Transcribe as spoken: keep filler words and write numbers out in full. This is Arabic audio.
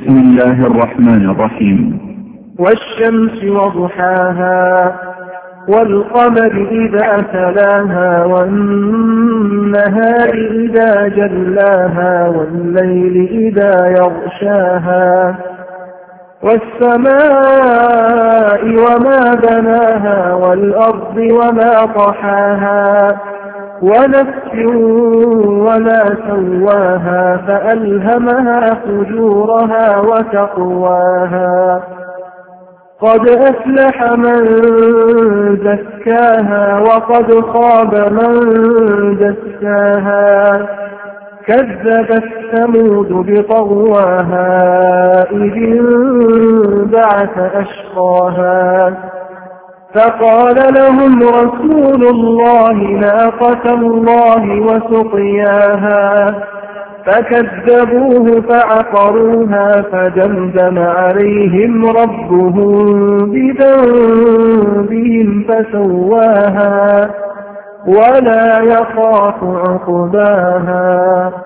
بسم الله الرحمن الرحيم. والشمس وضحاها والقمر إذا تلاها والنهار إذا جلاها والليل إذا يغشاها والسماء وما بناها والأرض وما طحاها ونفس وما سواها فألهمها فجورها وتقواها قد أفلح من زكاها وقد خاب من دساها كذبت ثمود بطغواها إذ انبعث أشقاها فقال لهم رسول الله ناقة الله وسقياها فكذبوه فعقروها فدمدم عليهم ربهم بذنبهم فسواها ولا يخاف عقباها.